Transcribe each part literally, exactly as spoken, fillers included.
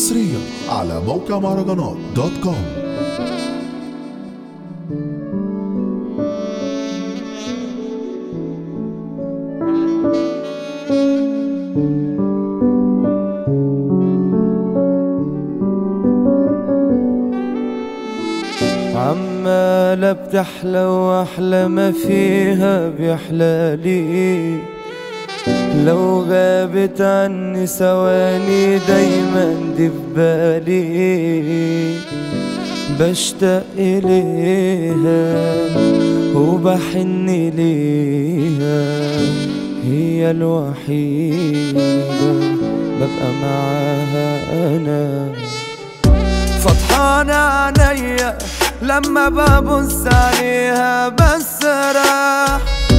حصريا على موقع مهرجانات دوت كوم. عمالة بتحلى وأحلى ما فيها بيحلالي، لو غابت عني ثواني دايما دي في بالي، بشتاق إليها وبحن ليها، هي الوحيدة ببقى معاها أنا. فطحانة عينيا لما ببص عليها بسرح،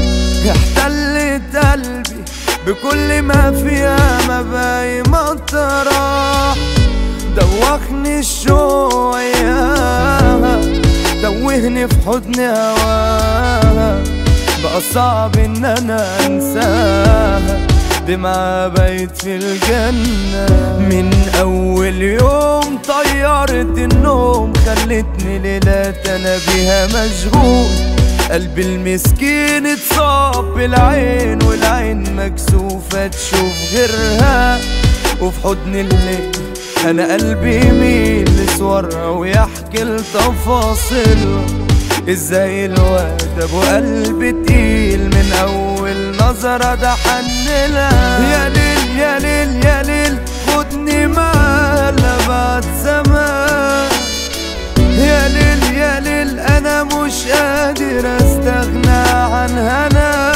احتلت قلبي بكل ما فيها مباي مطرح، دوخني الشوق وياها، توهني في حضن هواها، بقى صعب ان انا انساها، دي معاها بقيت في الجنة. من اول يوم طيرت النوم، خلتني ليلات انا بيها مشغول، قلبي المسكين اتصاب بالعين، والعين مكسوفة تشوف غيرها، وفي حضن الليل انا قلبي يميل لصورها ويحكي التفاصيل، ازاي الواد ابو قلب تقيل من اول نظرة ده حنلها. يا ليل يا ليل يا ليل خدني معاها لبعد زمان، يا ليل يا ليل انا مش قادر استغنى عنها انا،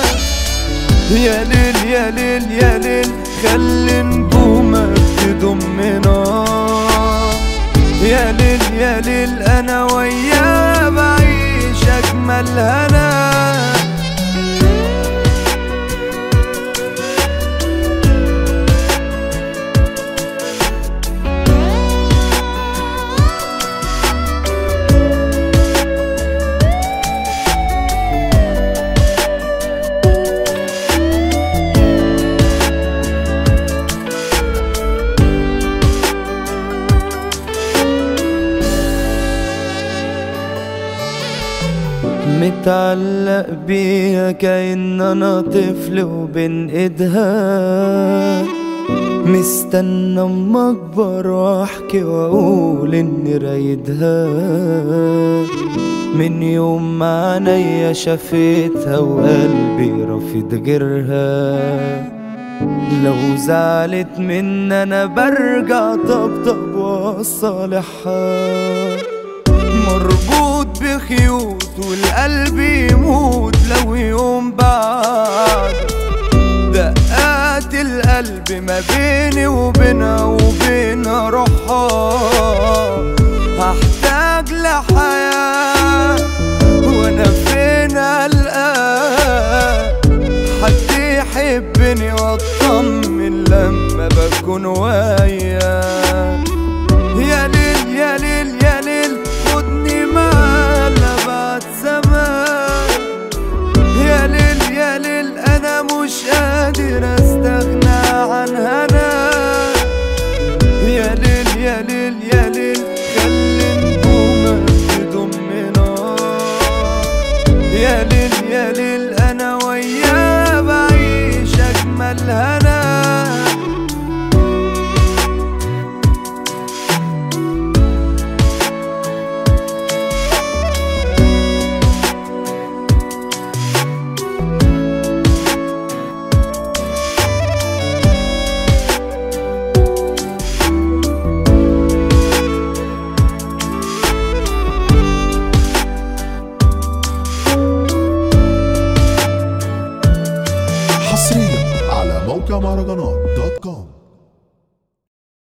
يا ليل يا ليل يا ليل خلي نجومك تضمنا، يا ليل يا ليل انا وياه بعيش اجمل هنا. متعلق بيها كأن انا طفل وبين ايدها، مستنى اما اكبر واحكي واقول اني رايدها، من يوم ما عينيا شافتها وقلبي رافض غيرها، لو زعلت مني انا برجع طبطب واصالحها، مربوط بخيوط والقلب يموت لو يوم بعد، دقات القلب ما بيني وبينها وبينها روحها، هحتاج لحياة وانا فين قلقان، حد يحبني واطمن لما بكون وياه. يا ليل يا ليل يا ليل خدني معاها لبعد زمان، يا ليل يا ليل انا مش قادر استغنى عنها انا، يا ليل يا ليل يا ليل خلي نجومك تضمنا، يا ليل يا ليل انا وياه بعيش اجمل هنا. حصريا على موقع مهرجانات دوت كوم.